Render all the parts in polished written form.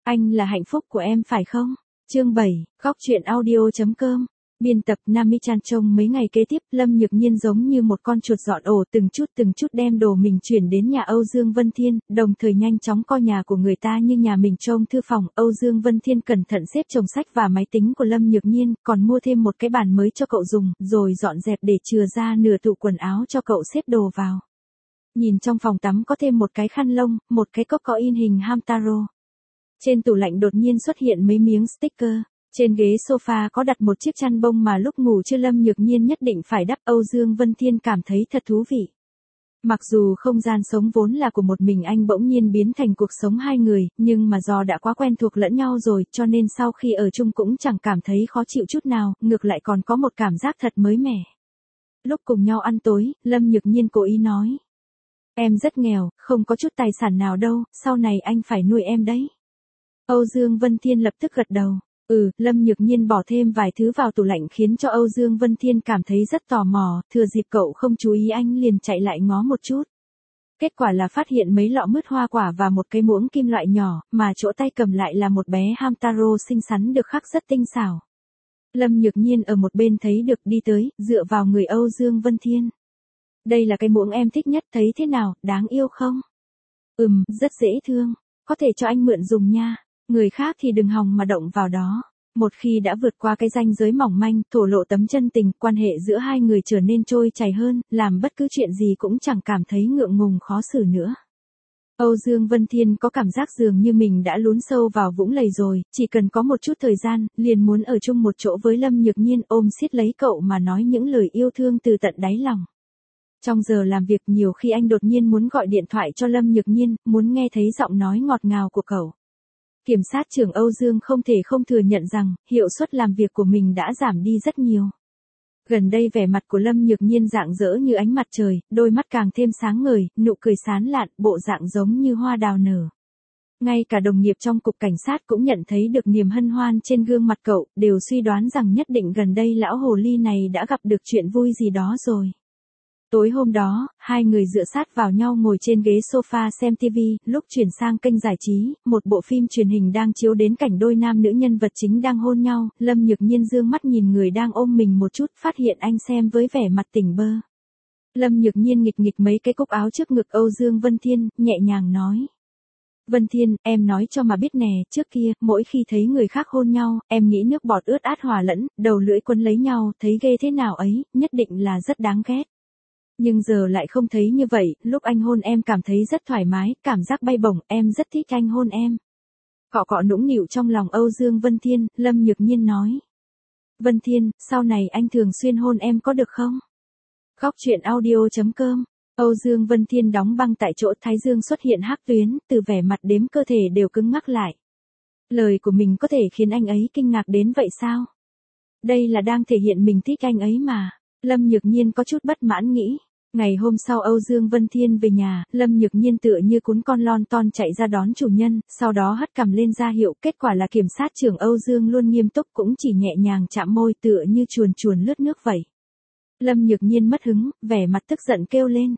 Anh là hạnh phúc của em phải không? Chương 7, góc truyện audio.com. Biên tập Nami Chan. Trông mấy ngày kế tiếp, Lâm Nhược Nhiên giống như một con chuột dọn ổ, từng chút đem đồ mình chuyển đến nhà Âu Dương Vân Thiên, đồng thời nhanh chóng coi nhà của người ta như nhà mình trông thư phòng. Âu Dương Vân Thiên cẩn thận xếp chồng sách và máy tính của Lâm Nhược Nhiên, còn mua thêm một cái bàn mới cho cậu dùng, rồi dọn dẹp để chừa ra nửa tủ quần áo cho cậu xếp đồ vào. Nhìn trong phòng tắm có thêm một cái khăn lông, một cái cốc có in hình Hamtaro. Trên tủ lạnh đột nhiên xuất hiện mấy miếng sticker. Trên ghế sofa có đặt một chiếc chăn bông mà lúc ngủ trưa Lâm Nhược Nhiên nhất định phải đắp. Âu Dương Vân Thiên cảm thấy thật thú vị. Mặc dù không gian sống vốn là của một mình anh bỗng nhiên biến thành cuộc sống hai người, nhưng mà do đã quá quen thuộc lẫn nhau rồi, cho nên sau khi ở chung cũng chẳng cảm thấy khó chịu chút nào, ngược lại còn có một cảm giác thật mới mẻ. Lúc cùng nhau ăn tối, Lâm Nhược Nhiên cố ý nói. Em rất nghèo, không có chút tài sản nào đâu, sau này anh phải nuôi em đấy. Âu Dương Vân Thiên lập tức gật đầu. Lâm Nhược Nhiên bỏ thêm vài thứ vào tủ lạnh khiến cho Âu Dương Vân Thiên cảm thấy rất tò mò, thừa dịp cậu không chú ý anh liền chạy lại ngó một chút. Kết quả là phát hiện mấy lọ mứt hoa quả và một cái muỗng kim loại nhỏ, mà chỗ tay cầm lại là một bé Hamtaro xinh xắn được khắc rất tinh xảo. Lâm Nhược Nhiên ở một bên thấy được đi tới, dựa vào người Âu Dương Vân Thiên. Đây là cái muỗng em thích nhất, thấy thế nào, đáng yêu không? Rất dễ thương, có thể cho anh mượn dùng nha. Người khác thì đừng hòng mà động vào đó. Một khi đã vượt qua cái ranh giới mỏng manh, thổ lộ tấm chân tình, quan hệ giữa hai người trở nên trôi chảy hơn, làm bất cứ chuyện gì cũng chẳng cảm thấy ngượng ngùng khó xử nữa. Âu Dương Vân Thiên có cảm giác dường như mình đã lún sâu vào vũng lầy rồi, chỉ cần có một chút thời gian, liền muốn ở chung một chỗ với Lâm Nhược Nhiên, ôm siết lấy cậu mà nói những lời yêu thương từ tận đáy lòng. Trong giờ làm việc nhiều khi anh đột nhiên muốn gọi điện thoại cho Lâm Nhược Nhiên, muốn nghe thấy giọng nói ngọt ngào của cậu. Kiểm sát trưởng Âu Dương không thể không thừa nhận rằng, hiệu suất làm việc của mình đã giảm đi rất nhiều. Gần đây vẻ mặt của Lâm Nhược Nhiên rạng rỡ như ánh mặt trời, đôi mắt càng thêm sáng ngời, nụ cười sán lạn, bộ dạng giống như hoa đào nở. Ngay cả đồng nghiệp trong cục cảnh sát cũng nhận thấy được niềm hân hoan trên gương mặt cậu, đều suy đoán rằng nhất định gần đây lão hồ ly này đã gặp được chuyện vui gì đó rồi. Tối hôm đó, hai người dựa sát vào nhau ngồi trên ghế sofa xem TV, lúc chuyển sang kênh giải trí, một bộ phim truyền hình đang chiếu đến cảnh đôi nam nữ nhân vật chính đang hôn nhau, Lâm Nhược Nhiên dương mắt nhìn người đang ôm mình một chút, phát hiện anh xem với vẻ mặt tỉnh bơ. Lâm Nhược Nhiên nghịch mấy cái cúc áo trước ngực Âu Dương Vân Thiên, nhẹ nhàng nói. Vân Thiên, em nói cho mà biết nè, trước kia, mỗi khi thấy người khác hôn nhau, em nghĩ nước bọt ướt át hòa lẫn, đầu lưỡi quấn lấy nhau, thấy ghê thế nào ấy, nhất định là rất đáng ghét. Nhưng giờ lại không thấy như vậy, lúc anh hôn em cảm thấy rất thoải mái, cảm giác bay bổng, em rất thích anh hôn em. Cọ nũng nịu trong lòng Âu Dương Vân Thiên, Lâm Nhược Nhiên nói. Vân Thiên, sau này anh thường xuyên hôn em có được không? Góc truyện audio.com. Âu Dương Vân Thiên đóng băng tại chỗ, thái dương xuất hiện hắc tuyến, từ vẻ mặt đếm cơ thể đều cứng ngắc lại. Lời của mình có thể khiến anh ấy kinh ngạc đến vậy sao? Đây là đang thể hiện mình thích anh ấy mà. Lâm Nhược Nhiên có chút bất mãn nghĩ. Ngày hôm sau Âu Dương Vân Thiên về nhà, Lâm Nhược Nhiên tựa như cún con lon ton chạy ra đón chủ nhân, sau đó hất cằm lên ra hiệu, kết quả là kiểm sát trưởng Âu Dương luôn nghiêm túc cũng chỉ nhẹ nhàng chạm môi tựa như chuồn lướt nước vậy. Lâm Nhược Nhiên mất hứng, vẻ mặt tức giận kêu lên.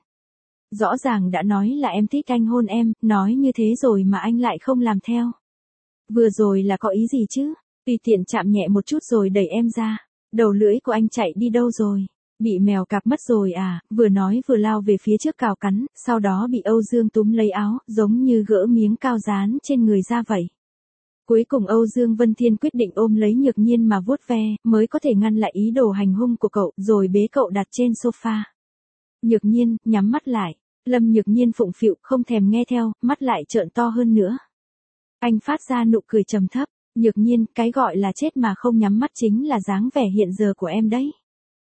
Rõ ràng đã nói là em thích anh hôn em, nói như thế rồi mà anh lại không làm theo. Vừa rồi là có ý gì chứ? Tùy tiện chạm nhẹ một chút rồi đẩy em ra. Đầu lưỡi của anh chạy đi đâu rồi? Bị mèo cạp mất rồi à? Vừa nói vừa lao về phía trước cào cắn, sau đó bị Âu Dương túm lấy áo, giống như gỡ miếng cao dán trên người ra vậy. Cuối cùng Âu Dương Vân Thiên quyết định ôm lấy Nhược Nhiên mà vuốt ve, mới có thể ngăn lại ý đồ hành hung của cậu, rồi bế cậu đặt trên sofa. Nhược Nhiên, nhắm mắt lại. Lâm Nhược Nhiên phụng phịu, không thèm nghe theo, mắt lại trợn to hơn nữa. Anh phát ra nụ cười trầm thấp. Nhược Nhiên, cái gọi là chết mà không nhắm mắt chính là dáng vẻ hiện giờ của em đấy.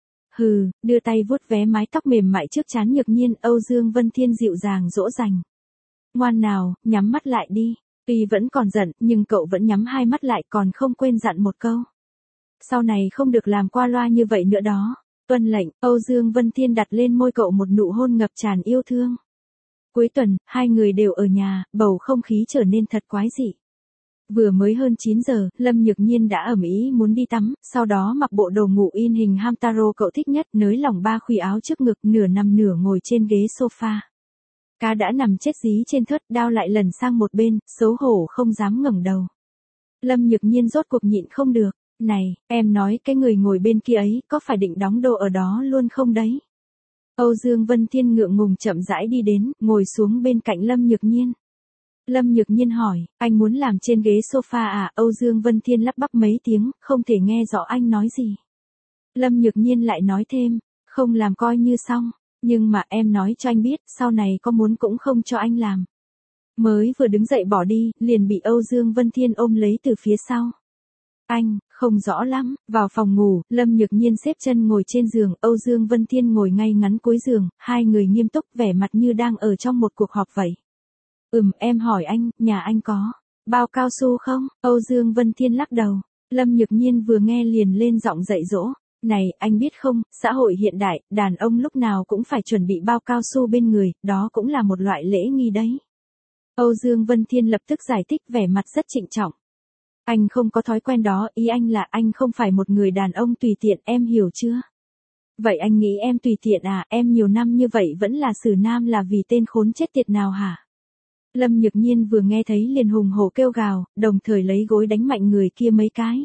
Đưa tay vuốt vé mái tóc mềm mại trước trán Nhược Nhiên, Âu Dương Vân Thiên dịu dàng dỗ dành. Ngoan nào, nhắm mắt lại đi. Tuy vẫn còn giận, nhưng cậu vẫn nhắm hai mắt lại, còn không quên dặn một câu. Sau này không được làm qua loa như vậy nữa đó. Tuân lệnh, Âu Dương Vân Thiên đặt lên môi cậu một nụ hôn ngập tràn yêu thương. Cuối tuần, hai người đều ở nhà, bầu không khí trở nên thật quái dị. Vừa mới hơn 9 giờ, Lâm Nhược Nhiên đã ầm ĩ muốn đi tắm, sau đó mặc bộ đồ ngủ in hình Hamtaro cậu thích nhất, nới lỏng ba khuy áo trước ngực, nửa nằm nửa ngồi trên ghế sofa. Cá đã nằm chết dí trên thớt, đao lại lần sang một bên, xấu hổ không dám ngẩng đầu. Lâm Nhược Nhiên rốt cuộc nhịn không được. Này, em nói cái người ngồi bên kia ấy có phải định đóng đô ở đó luôn không đấy? Âu Dương Vân Thiên ngượng ngùng chậm rãi đi đến, ngồi xuống bên cạnh Lâm Nhược Nhiên. Lâm Nhược Nhiên hỏi, anh muốn làm trên ghế sofa à? Âu Dương Vân Thiên lắp bắp mấy tiếng, không thể nghe rõ anh nói gì. Lâm Nhược Nhiên lại nói thêm, không làm coi như xong, nhưng mà em nói cho anh biết, sau này có muốn cũng không cho anh làm. Mới vừa đứng dậy bỏ đi, liền bị Âu Dương Vân Thiên ôm lấy từ phía sau. Anh, không rõ lắm, vào phòng ngủ, Lâm Nhược Nhiên xếp chân ngồi trên giường, Âu Dương Vân Thiên ngồi ngay ngắn cuối giường, hai người nghiêm túc vẻ mặt như đang ở trong một cuộc họp vậy. Em hỏi anh, nhà anh có bao cao su không? Âu Dương Vân Thiên lắc đầu. Lâm Nhược Nhiên vừa nghe liền lên giọng dạy dỗ. Này, anh biết không, xã hội hiện đại, đàn ông lúc nào cũng phải chuẩn bị bao cao su bên người, đó cũng là một loại lễ nghi đấy. Âu Dương Vân Thiên lập tức giải thích vẻ mặt rất trịnh trọng. Anh không có thói quen đó, ý anh là anh không phải một người đàn ông tùy tiện, em hiểu chưa? Vậy anh nghĩ em tùy tiện à? Em nhiều năm như vậy vẫn là xử nam là vì tên khốn chết tiệt nào hả? Lâm Nhược Nhiên vừa nghe thấy liền hùng hổ kêu gào, đồng thời lấy gối đánh mạnh người kia mấy cái.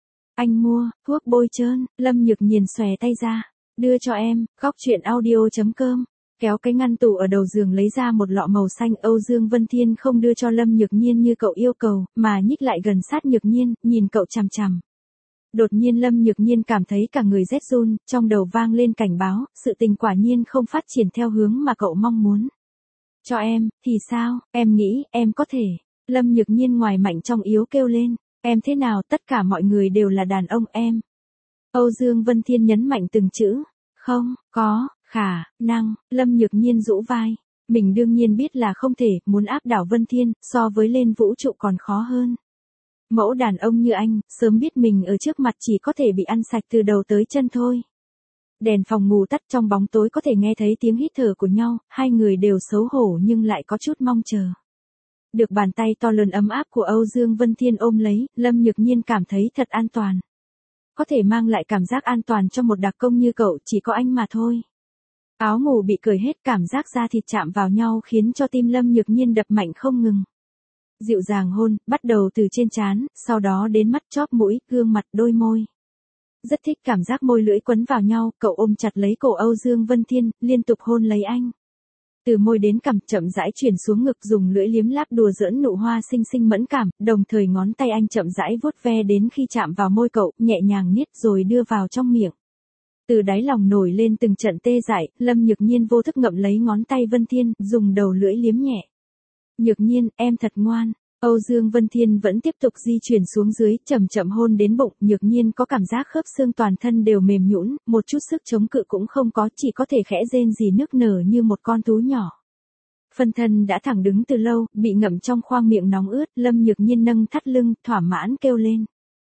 Anh mua thuốc bôi trơn? Lâm Nhược Nhiên xòe tay ra, đưa cho em. Góc truyện audio.com. Kéo cái ngăn tủ ở đầu giường lấy ra một lọ màu xanh. Âu Dương Vân Thiên không đưa cho Lâm Nhược Nhiên như cậu yêu cầu, mà nhích lại gần sát Nhược Nhiên, nhìn cậu chằm chằm. Đột nhiên Lâm Nhược Nhiên cảm thấy cả người rét run, trong đầu vang lên cảnh báo, sự tình quả nhiên không phát triển theo hướng mà cậu mong muốn. Cho em, thì sao, em nghĩ, em có thể. Lâm Nhược Nhiên ngoài mạnh trong yếu kêu lên, em thế nào, tất cả mọi người đều là đàn ông em. Âu Dương Vân Thiên nhấn mạnh từng chữ, không, có, khả năng. Lâm Nhược Nhiên rũ vai, mình đương nhiên biết là không thể, muốn áp đảo Vân Thiên, so với lên vũ trụ còn khó hơn. Mẫu đàn ông như anh, sớm biết mình ở trước mặt chỉ có thể bị ăn sạch từ đầu tới chân thôi. Đèn phòng ngủ tắt, trong bóng tối có thể nghe thấy tiếng hít thở của nhau, hai người đều xấu hổ nhưng lại có chút mong chờ. Được bàn tay to lớn ấm áp của Âu Dương Vân Thiên ôm lấy, Lâm Nhược Nhiên cảm thấy thật an toàn. Có thể mang lại cảm giác an toàn cho một đặc công như cậu chỉ có anh mà thôi. Áo ngủ bị cởi hết, cảm giác da thịt chạm vào nhau khiến cho tim Lâm Nhược Nhiên đập mạnh không ngừng. Dịu dàng hôn, bắt đầu từ trên trán, sau đó đến mắt, chóp mũi, gương mặt, đôi môi. Rất thích cảm giác môi lưỡi quấn vào nhau, cậu ôm chặt lấy cổ Âu Dương Vân Thiên, liên tục hôn lấy anh. Từ môi đến cằm chậm rãi chuyển xuống ngực, dùng lưỡi liếm láp đùa giỡn nụ hoa xinh xinh mẫn cảm, đồng thời ngón tay anh chậm rãi vuốt ve đến khi chạm vào môi cậu, nhẹ nhàng niết rồi đưa vào trong miệng. Từ đáy lòng nổi lên từng trận tê dại, Lâm Nhược Nhiên vô thức ngậm lấy ngón tay Vân Thiên, dùng đầu lưỡi liếm nhẹ. Nhược Nhiên, em thật ngoan. Âu Dương Vân Thiên vẫn tiếp tục di chuyển xuống dưới, chậm chậm hôn đến bụng, Nhược Nhiên có cảm giác khớp xương toàn thân đều mềm nhũn, một chút sức chống cự cũng không có, chỉ có thể khẽ rên rỉ nức nở như một con thú nhỏ. Phân thân đã thẳng đứng từ lâu, bị ngậm trong khoang miệng nóng ướt, Lâm Nhược Nhiên nâng thắt lưng, thỏa mãn kêu lên.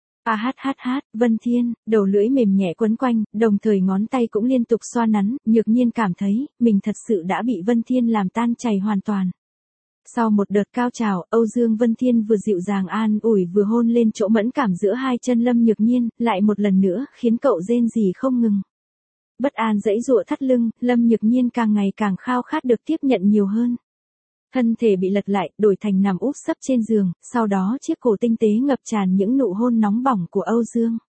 Vân Thiên, đầu lưỡi mềm nhẹ quấn quanh, đồng thời ngón tay cũng liên tục xoa nắn, Nhược Nhiên cảm thấy, mình thật sự đã bị Vân Thiên làm tan chảy hoàn toàn. Sau một đợt cao trào, Âu Dương Vân Thiên vừa dịu dàng an ủi vừa hôn lên chỗ mẫn cảm giữa hai chân Lâm Nhược Nhiên, lại một lần nữa, khiến cậu rên rỉ không ngừng. Bất an giãy giụa thắt lưng, Lâm Nhược Nhiên càng ngày càng khao khát được tiếp nhận nhiều hơn. Thân thể bị lật lại, đổi thành nằm úp sấp trên giường, sau đó chiếc cổ tinh tế ngập tràn những nụ hôn nóng bỏng của Âu Dương.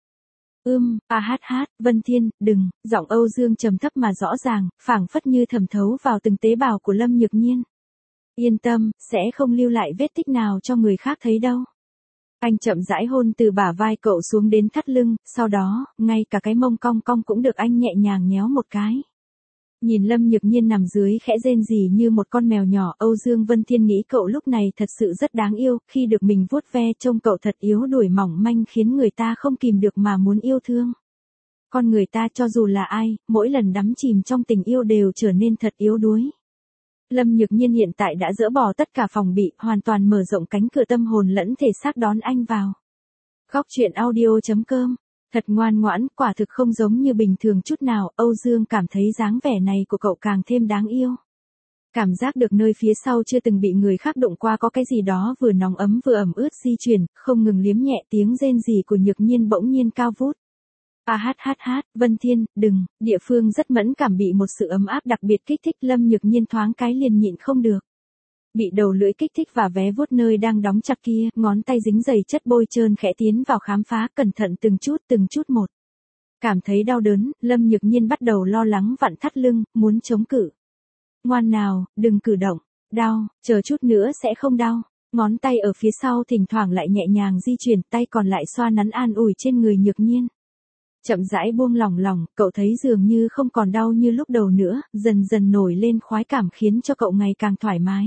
Vân Thiên, đừng, giọng Âu Dương trầm thấp mà rõ ràng, phảng phất như thẩm thấu vào từng tế bào của Lâm Nhược Nhiên. Yên tâm, sẽ không lưu lại vết tích nào cho người khác thấy đâu. Anh chậm rãi hôn từ bả vai cậu xuống đến thắt lưng, sau đó, ngay cả cái mông cong cong cũng được anh nhẹ nhàng nhéo một cái. Nhìn Lâm Nhược Nhiên nằm dưới khẽ rên rỉ như một con mèo nhỏ, Âu Dương Vân Thiên nghĩ cậu lúc này thật sự rất đáng yêu, khi được mình vuốt ve trông cậu thật yếu đuổi mỏng manh khiến người ta không kìm được mà muốn yêu thương. Con người ta cho dù là ai, mỗi lần đắm chìm trong tình yêu đều trở nên thật yếu đuối. Lâm Nhược Nhiên hiện tại đã dỡ bỏ tất cả phòng bị, hoàn toàn mở rộng cánh cửa tâm hồn lẫn thể xác đón anh vào. Góc truyện audio.com. Thật ngoan ngoãn, quả thực không giống như bình thường chút nào, Âu Dương cảm thấy dáng vẻ này của cậu càng thêm đáng yêu. Cảm giác được nơi phía sau chưa từng bị người khác đụng qua có cái gì đó vừa nóng ấm vừa ẩm ướt di chuyển, không ngừng liếm nhẹ, tiếng rên rỉ của Nhược Nhiên bỗng nhiên cao vút. Vân Thiên, đừng, địa phương rất mẫn cảm bị một sự ấm áp đặc biệt kích thích, Lâm Nhược Nhiên thoáng cái liền nhịn không được. Bị đầu lưỡi kích thích và vé vuốt nơi đang đóng chặt kia, ngón tay dính dày chất bôi trơn khẽ tiến vào khám phá cẩn thận từng chút một. Cảm thấy đau đớn, Lâm Nhược Nhiên bắt đầu lo lắng vặn thắt lưng, muốn chống cự. Ngoan nào, đừng cử động. Đau, chờ chút nữa sẽ không đau. Ngón tay ở phía sau thỉnh thoảng lại nhẹ nhàng di chuyển, tay còn lại xoa nắn an ủi trên người Nhược Nhiên. Chậm rãi buông lỏng lòng, cậu thấy dường như không còn đau như lúc đầu nữa, dần dần nổi lên khoái cảm khiến cho cậu ngày càng thoải mái.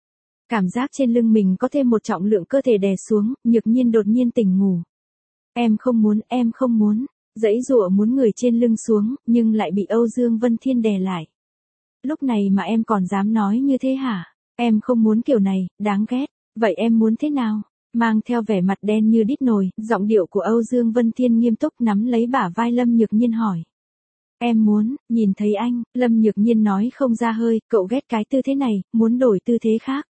Cảm giác trên lưng mình có thêm một trọng lượng cơ thể đè xuống, Nhược Nhiên đột nhiên tỉnh ngủ. Em không muốn, giãy giụa muốn người trên lưng xuống, nhưng lại bị Âu Dương Vân Thiên đè lại. Lúc này mà em còn dám nói như thế hả? Em không muốn kiểu này, đáng ghét. Vậy em muốn thế nào? Mang theo vẻ mặt đen như đít nồi, giọng điệu của Âu Dương Vân Thiên nghiêm túc nắm lấy bả vai Lâm Nhược Nhiên hỏi. Em muốn, nhìn thấy anh, Lâm Nhược Nhiên nói không ra hơi, cậu ghét cái tư thế này, muốn đổi tư thế khác.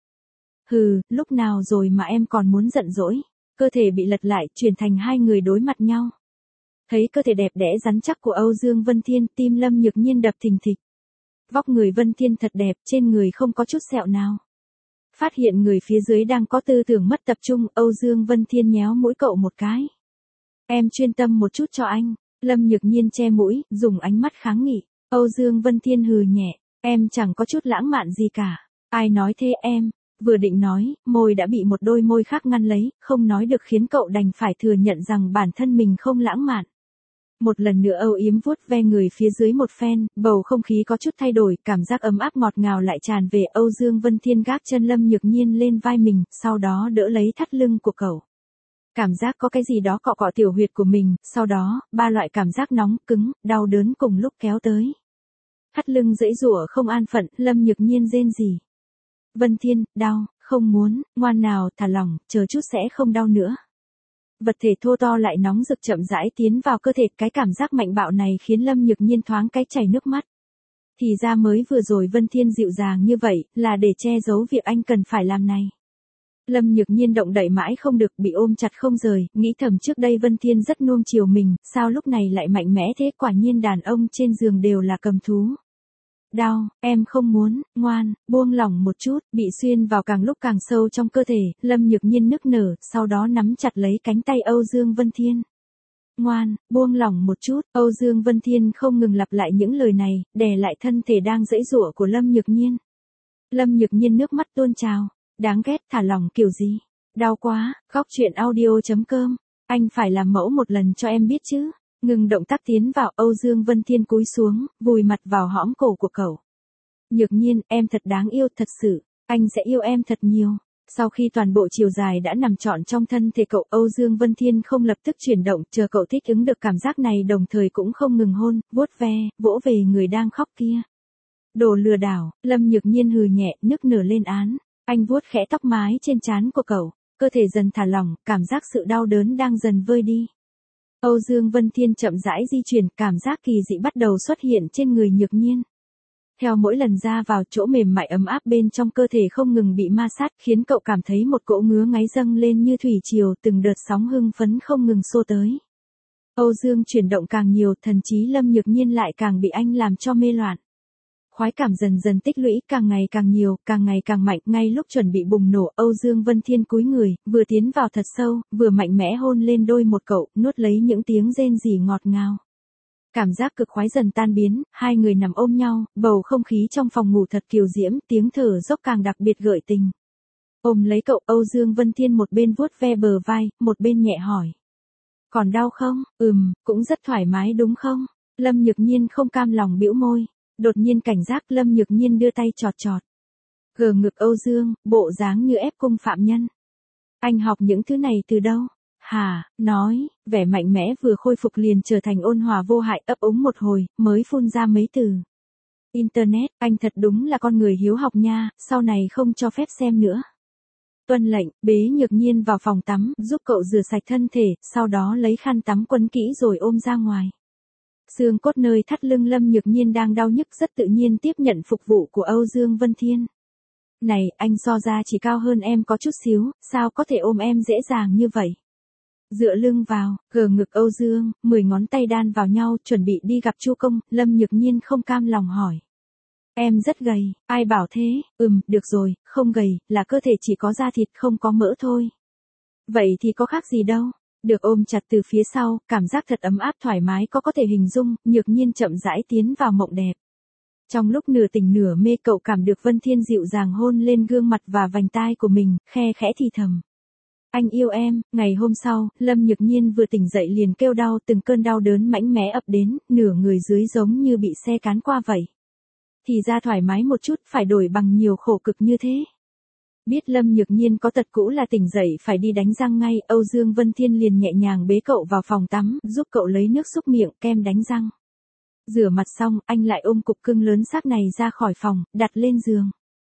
Hừ, lúc nào rồi mà em còn muốn giận dỗi. Cơ thể bị lật lại, chuyển thành hai người đối mặt nhau. Thấy cơ thể đẹp đẽ rắn chắc của Âu Dương Vân Thiên, tim Lâm Nhược Nhiên đập thình thịch. Vóc người Vân Thiên thật đẹp, trên người không có chút sẹo nào. Phát hiện người phía dưới đang có tư tưởng mất tập trung, Âu Dương Vân Thiên nhéo mũi cậu một cái. Em chuyên tâm một chút cho anh. Lâm Nhược Nhiên che mũi, dùng ánh mắt kháng nghị. Âu Dương Vân Thiên hừ nhẹ. Em chẳng có chút lãng mạn gì cả. Ai nói thế em? Vừa định nói, môi đã bị một đôi môi khác ngăn lấy, không nói được khiến cậu đành phải thừa nhận rằng bản thân mình không lãng mạn. Một lần nữa âu yếm vuốt ve người phía dưới một phen, bầu không khí có chút thay đổi, cảm giác ấm áp ngọt ngào lại tràn về. Âu Dương Vân Thiên gác chân Lâm Nhược Nhiên lên vai mình, sau đó đỡ lấy thắt lưng của cậu. Cảm giác có cái gì đó cọ cọ tiểu huyệt của mình, sau đó, ba loại cảm giác nóng, cứng, đau đớn cùng lúc kéo tới. Thắt lưng giãy giụa không an phận, Lâm Nhược Nhiên rên rỉ. Vân Thiên, đau, không muốn, ngoan nào, thả lỏng, chờ chút sẽ không đau nữa. Vật thể thô to lại nóng rực chậm rãi tiến vào cơ thể, cái cảm giác mạnh bạo này khiến Lâm Nhược Nhiên thoáng cái chảy nước mắt. Thì ra mới vừa rồi Vân Thiên dịu dàng như vậy, là để che giấu việc anh cần phải làm này. Lâm Nhược Nhiên động đậy mãi không được, bị ôm chặt không rời, nghĩ thầm trước đây Vân Thiên rất nuông chiều mình, sao lúc này lại mạnh mẽ thế, quả nhiên đàn ông trên giường đều là cầm thú. Đau, em không muốn, ngoan, buông lỏng một chút, bị xuyên vào càng lúc càng sâu trong cơ thể, Lâm Nhược Nhiên nức nở, sau đó nắm chặt lấy cánh tay Âu Dương Vân Thiên. Ngoan, buông lỏng một chút, Âu Dương Vân Thiên không ngừng lặp lại những lời này, đè lại thân thể đang giãy giụa của Lâm Nhược Nhiên. Lâm Nhược Nhiên nước mắt tuôn trào, đáng ghét, thả lỏng kiểu gì? Đau quá, khóc chuyện audio.com, anh phải làm mẫu một lần cho em biết chứ. Ngừng động tác tiến vào, Âu Dương Vân Thiên cúi xuống, vùi mặt vào hõm cổ của cậu. Nhược Nhiên, em thật đáng yêu, thật sự, anh sẽ yêu em thật nhiều. Sau khi toàn bộ chiều dài đã nằm trọn trong thân thể cậu, Âu Dương Vân Thiên không lập tức chuyển động, chờ cậu thích ứng được cảm giác này, đồng thời cũng không ngừng hôn, vuốt ve, vỗ về người đang khóc kia. Đồ lừa đảo, Lâm Nhược Nhiên hừ nhẹ, nức nở lên án. Anh vuốt khẽ tóc mái trên trán của cậu, cơ thể dần thả lỏng, cảm giác sự đau đớn đang dần vơi đi. Âu Dương Vân Thiên chậm rãi di chuyển, cảm giác kỳ dị bắt đầu xuất hiện trên người Nhược Nhiên. Theo mỗi lần ra vào, chỗ mềm mại ấm áp bên trong cơ thể không ngừng bị ma sát, khiến cậu cảm thấy một cỗ ngứa ngáy dâng lên như thủy triều, từng đợt sóng hưng phấn không ngừng xô tới. Âu Dương chuyển động càng nhiều, thần trí Lâm Nhược Nhiên lại càng bị anh làm cho mê loạn. Khoái cảm dần dần tích lũy, càng ngày càng nhiều, càng ngày càng mạnh, ngay lúc chuẩn bị bùng nổ, Âu Dương Vân Thiên cúi người, vừa tiến vào thật sâu, vừa mạnh mẽ hôn lên đôi một cậu, nuốt lấy những tiếng rên rỉ ngọt ngào. Cảm giác cực khoái dần tan biến, hai người nằm ôm nhau, bầu không khí trong phòng ngủ thật kiều diễm, tiếng thở dốc càng đặc biệt gợi tình. Ôm lấy cậu, Âu Dương Vân Thiên một bên vuốt ve bờ vai, một bên nhẹ hỏi. Còn đau không? Cũng rất thoải mái đúng không? Lâm Nhược Nhiên không cam lòng bĩu môi. Đột nhiên cảnh giác, Lâm Nhược Nhiên đưa tay chọt chọt. Gờ ngực Âu Dương, bộ dáng như ép cung phạm nhân. Anh học những thứ này từ đâu? Hả, nói, vẻ mạnh mẽ vừa khôi phục liền trở thành ôn hòa vô hại, ấp úng một hồi, mới phun ra mấy từ. Internet, anh thật đúng là con người hiếu học nha, sau này không cho phép xem nữa. Tuân lệnh, bế Nhược Nhiên vào phòng tắm, giúp cậu rửa sạch thân thể, sau đó lấy khăn tắm quấn kỹ rồi ôm ra ngoài. Xương cốt nơi thắt lưng Lâm Nhược Nhiên đang đau nhức rất tự nhiên tiếp nhận phục vụ của Âu Dương Vân Thiên. Này, anh so ra chỉ cao hơn em có chút xíu, sao có thể ôm em dễ dàng như vậy? Dựa lưng vào, gờ ngực Âu Dương, 10 ngón tay đan vào nhau, chuẩn bị đi gặp Chu Công, Lâm Nhược Nhiên không cam lòng hỏi. Em rất gầy, ai bảo thế, được rồi, không gầy, là cơ thể chỉ có da thịt không có mỡ thôi. Vậy thì có khác gì đâu. Được ôm chặt từ phía sau, cảm giác thật ấm áp thoải mái có thể hình dung, Nhược Nhiên chậm rãi tiến vào mộng đẹp. Trong lúc nửa tỉnh nửa mê cậu cảm được Vân Thiên dịu dàng hôn lên gương mặt và vành tai của mình, khe khẽ thì thầm. Anh yêu em. Ngày hôm sau, Lâm Nhược Nhiên vừa tỉnh dậy liền kêu đau, từng cơn đau đớn mạnh mẽ ập đến, nửa người dưới giống như bị xe cán qua vậy. Thì ra thoải mái một chút phải đổi bằng nhiều khổ cực như thế. Biết Lâm Nhược Nhiên có tật cũ là tỉnh dậy phải đi đánh răng ngay, Âu Dương Vân Thiên liền nhẹ nhàng bế cậu vào phòng tắm, giúp cậu lấy nước súc miệng, kem đánh răng. Rửa mặt xong, anh lại ôm cục cưng lớn xác này ra khỏi phòng, đặt lên giường.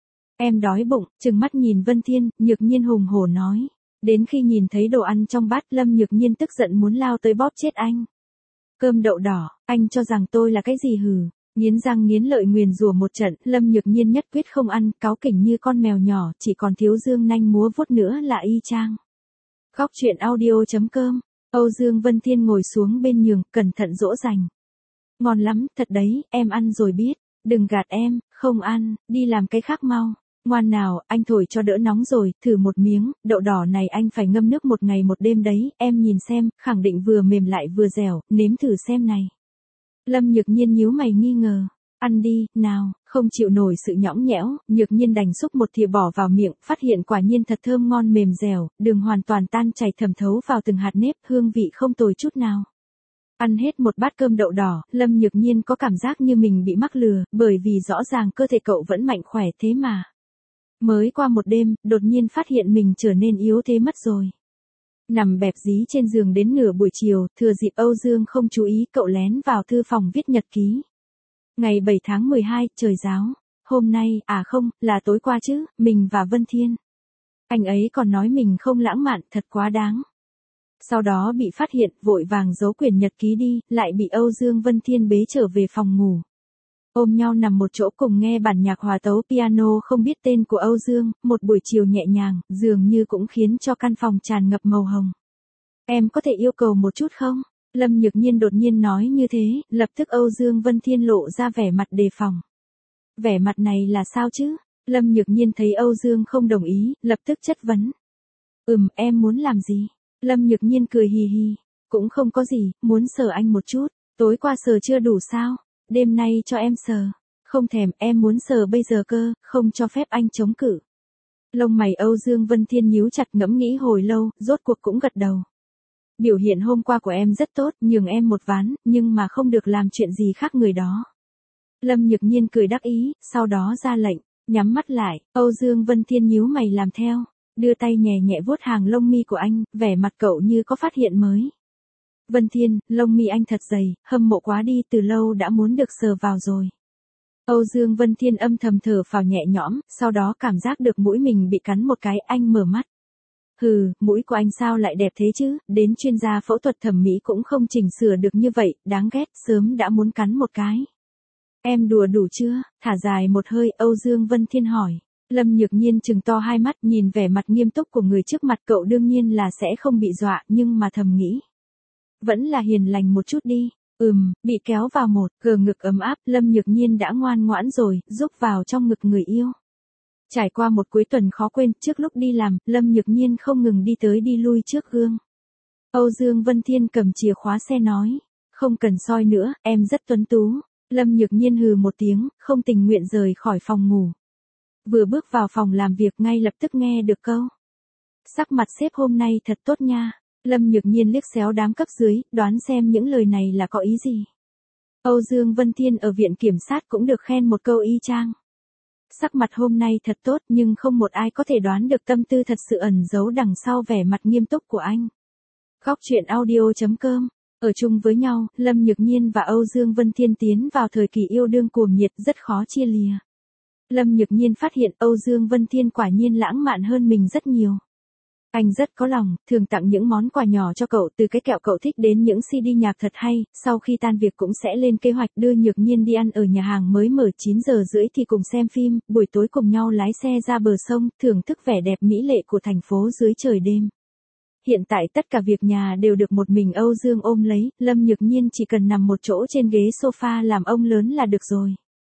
Em đói bụng, trừng mắt nhìn Vân Thiên, Nhược Nhiên hùng hổ nói. Đến khi nhìn thấy đồ ăn trong bát, Lâm Nhược Nhiên tức giận muốn lao tới bóp chết anh. Cơm đậu đỏ, anh cho rằng tôi là cái gì hừ. Nghiến răng nghiến lợi nguyền rủa một trận, Lâm Nhược Nhiên nhất quyết không ăn, cáu kỉnh như con mèo nhỏ, chỉ còn thiếu dương nanh múa vuốt nữa là y chang. Góc truyện audio.com, Âu Dương Vân Thiên ngồi xuống bên giường, cẩn thận dỗ dành. Ngon lắm, thật đấy, em ăn rồi biết, đừng gạt em, không ăn, đi làm cái khác mau. Ngoan nào, anh thổi cho đỡ nóng rồi, thử một miếng, đậu đỏ này anh phải ngâm nước một ngày một đêm đấy, em nhìn xem, khẳng định vừa mềm lại vừa dẻo, nếm thử xem này. Lâm Nhược Nhiên nhíu mày nghi ngờ. Ăn đi, nào, không chịu nổi sự nhõng nhẽo, Nhược Nhiên đành xúc một thìa bỏ vào miệng, phát hiện quả nhiên thật thơm ngon mềm dẻo, đường hoàn toàn tan chảy thẩm thấu vào từng hạt nếp, hương vị không tồi chút nào. Ăn hết một bát cơm đậu đỏ, Lâm Nhược Nhiên có cảm giác như mình bị mắc lừa, bởi vì rõ ràng cơ thể cậu vẫn mạnh khỏe thế mà. Mới qua một đêm, đột nhiên phát hiện mình trở nên yếu thế mất rồi. Nằm bẹp dí trên giường đến nửa buổi chiều, thừa dịp Âu Dương không chú ý, cậu lén vào thư phòng viết nhật ký. Ngày 7 tháng 12, trời giáo. Hôm nay, không, là tối qua chứ, mình và Vân Thiên. Anh ấy còn nói mình không lãng mạn, thật quá đáng. Sau đó bị phát hiện, vội vàng giấu quyển nhật ký đi, lại bị Âu Dương Vân Thiên bế trở về phòng ngủ. Ôm nhau nằm một chỗ cùng nghe bản nhạc hòa tấu piano không biết tên của Âu Dương, một buổi chiều nhẹ nhàng, dường như cũng khiến cho căn phòng tràn ngập màu hồng. Em có thể yêu cầu một chút không? Lâm Nhược Nhiên đột nhiên nói như thế, lập tức Âu Dương Vân Thiên lộ ra vẻ mặt đề phòng. Vẻ mặt này là sao chứ? Lâm Nhược Nhiên thấy Âu Dương không đồng ý, lập tức chất vấn. Em muốn làm gì? Lâm Nhược Nhiên cười hì hì. Cũng không có gì, muốn sờ anh một chút. Tối qua sờ chưa đủ sao? Đêm nay cho em sờ. Không thèm, em muốn sờ bây giờ cơ, không cho phép anh chống cự. Lông mày Âu Dương Vân Thiên nhíu chặt ngẫm nghĩ hồi lâu, rốt cuộc cũng gật đầu. Biểu hiện hôm qua của em rất tốt, nhường em một ván, nhưng mà không được làm chuyện gì khác người đó. Lâm Nhược Nhiên cười đắc ý, sau đó ra lệnh, nhắm mắt lại, Âu Dương Vân Thiên nhíu mày làm theo, đưa tay nhẹ nhẹ vuốt hàng lông mi của anh, vẻ mặt cậu như có phát hiện mới. Vân Thiên, lông mi anh thật dày, hâm mộ quá đi, từ lâu đã muốn được sờ vào rồi. Âu Dương Vân Thiên âm thầm thở phào nhẹ nhõm, sau đó cảm giác được mũi mình bị cắn một cái, anh mở mắt. Mũi của anh sao lại đẹp thế chứ, đến chuyên gia phẫu thuật thẩm mỹ cũng không chỉnh sửa được như vậy, đáng ghét, sớm đã muốn cắn một cái. Em đùa đủ chưa? Thả dài một hơi, Âu Dương Vân Thiên hỏi. Lâm Nhược Nhiên trừng to hai mắt, nhìn vẻ mặt nghiêm túc của người trước mặt cậu, đương nhiên là sẽ không bị dọa, nhưng mà thầm nghĩ. Vẫn là hiền lành một chút đi. Bị kéo vào một gờ ngực ấm áp, Lâm Nhược Nhiên đã ngoan ngoãn rồi, rúc vào trong ngực người yêu. Trải qua một cuối tuần khó quên, trước lúc đi làm, Lâm Nhược Nhiên không ngừng đi tới đi lui trước gương. Âu Dương Vân Thiên cầm chìa khóa xe nói, không cần soi nữa, em rất tuấn tú. Lâm Nhược Nhiên hừ một tiếng, không tình nguyện rời khỏi phòng ngủ. Vừa bước vào phòng làm việc ngay lập tức nghe được câu. Sắc mặt sếp hôm nay thật tốt nha. Lâm Nhược Nhiên liếc xéo đám cấp dưới, đoán xem những lời này là có ý gì. Âu Dương Vân Thiên ở viện kiểm sát cũng được khen một câu y chang. Sắc mặt hôm nay thật tốt, nhưng không một ai có thể đoán được tâm tư thật sự ẩn giấu đằng sau vẻ mặt nghiêm túc của anh. Góc truyện audio.com. Ở chung với nhau, Lâm Nhược Nhiên và Âu Dương Vân Thiên tiến vào thời kỳ yêu đương cuồng nhiệt, rất khó chia lìa. Lâm Nhược Nhiên phát hiện Âu Dương Vân Thiên quả nhiên lãng mạn hơn mình rất nhiều. Anh rất có lòng, thường tặng những món quà nhỏ cho cậu, từ cái kẹo cậu thích đến những CD nhạc thật hay, sau khi tan việc cũng sẽ lên kế hoạch đưa Nhược Nhiên đi ăn ở nhà hàng mới mở, 9 giờ rưỡi thì cùng xem phim, buổi tối cùng nhau lái xe ra bờ sông, thưởng thức vẻ đẹp mỹ lệ của thành phố dưới trời đêm. Hiện tại tất cả việc nhà đều được một mình Âu Dương ôm lấy, Lâm Nhược Nhiên chỉ cần nằm một chỗ trên ghế sofa làm ông lớn là được rồi.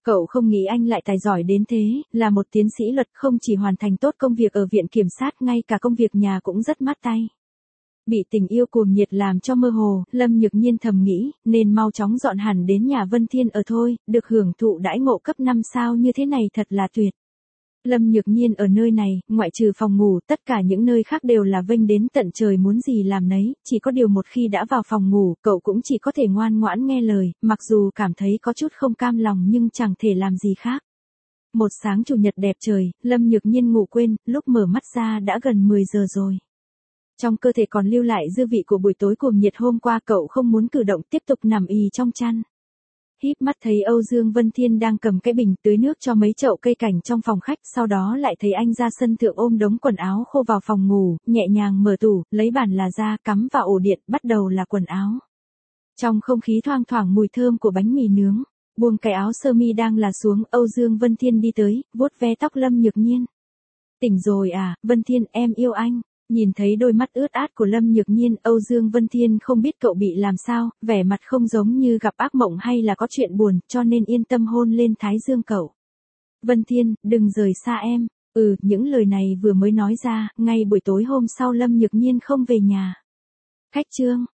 Cậu không nghĩ anh lại tài giỏi đến thế, là một tiến sĩ luật không chỉ hoàn thành tốt công việc ở viện kiểm sát ngay cả công việc nhà cũng rất mát tay. Bị tình yêu cuồng nhiệt làm cho mơ hồ, Lâm Nhược Nhiên thầm nghĩ, nên mau chóng dọn hẳn đến nhà Vân Thiên ở thôi, được hưởng thụ đãi ngộ cấp 5 sao như thế này thật là tuyệt. Lâm Nhược Nhiên ở nơi này, ngoại trừ phòng ngủ, tất cả những nơi khác đều là vênh đến tận trời muốn gì làm nấy, chỉ có điều một khi đã vào phòng ngủ, cậu cũng chỉ có thể ngoan ngoãn nghe lời, mặc dù cảm thấy có chút không cam lòng nhưng chẳng thể làm gì khác. Một sáng chủ nhật đẹp trời, Lâm Nhược Nhiên ngủ quên, lúc mở mắt ra đã gần 10 giờ rồi. Trong cơ thể còn lưu lại dư vị của buổi tối cuồng nhiệt hôm qua, cậu không muốn cử động, tiếp tục nằm ì trong chăn. Híp mắt thấy Âu Dương Vân Thiên đang cầm cái bình tưới nước cho mấy chậu cây cảnh trong phòng khách, sau đó lại thấy anh ra sân thượng ôm đống quần áo khô vào phòng ngủ, nhẹ nhàng mở tủ, lấy bản là ra, cắm vào ổ điện, bắt đầu là quần áo. Trong không khí thoang thoảng mùi thơm của bánh mì nướng, buông cái áo sơ mi đang là xuống, Âu Dương Vân Thiên đi tới, vuốt ve tóc Lâm Nhược Nhiên. Tỉnh rồi à, Vân Thiên, em yêu anh. Nhìn thấy đôi mắt ướt át của Lâm Nhược Nhiên, Âu Dương Vân Thiên không biết cậu bị làm sao, vẻ mặt không giống như gặp ác mộng hay là có chuyện buồn, cho nên yên tâm hôn lên thái dương cậu. Vân Thiên, đừng rời xa em. Những lời này vừa mới nói ra, ngay buổi tối hôm sau Lâm Nhược Nhiên không về nhà. Khách trương,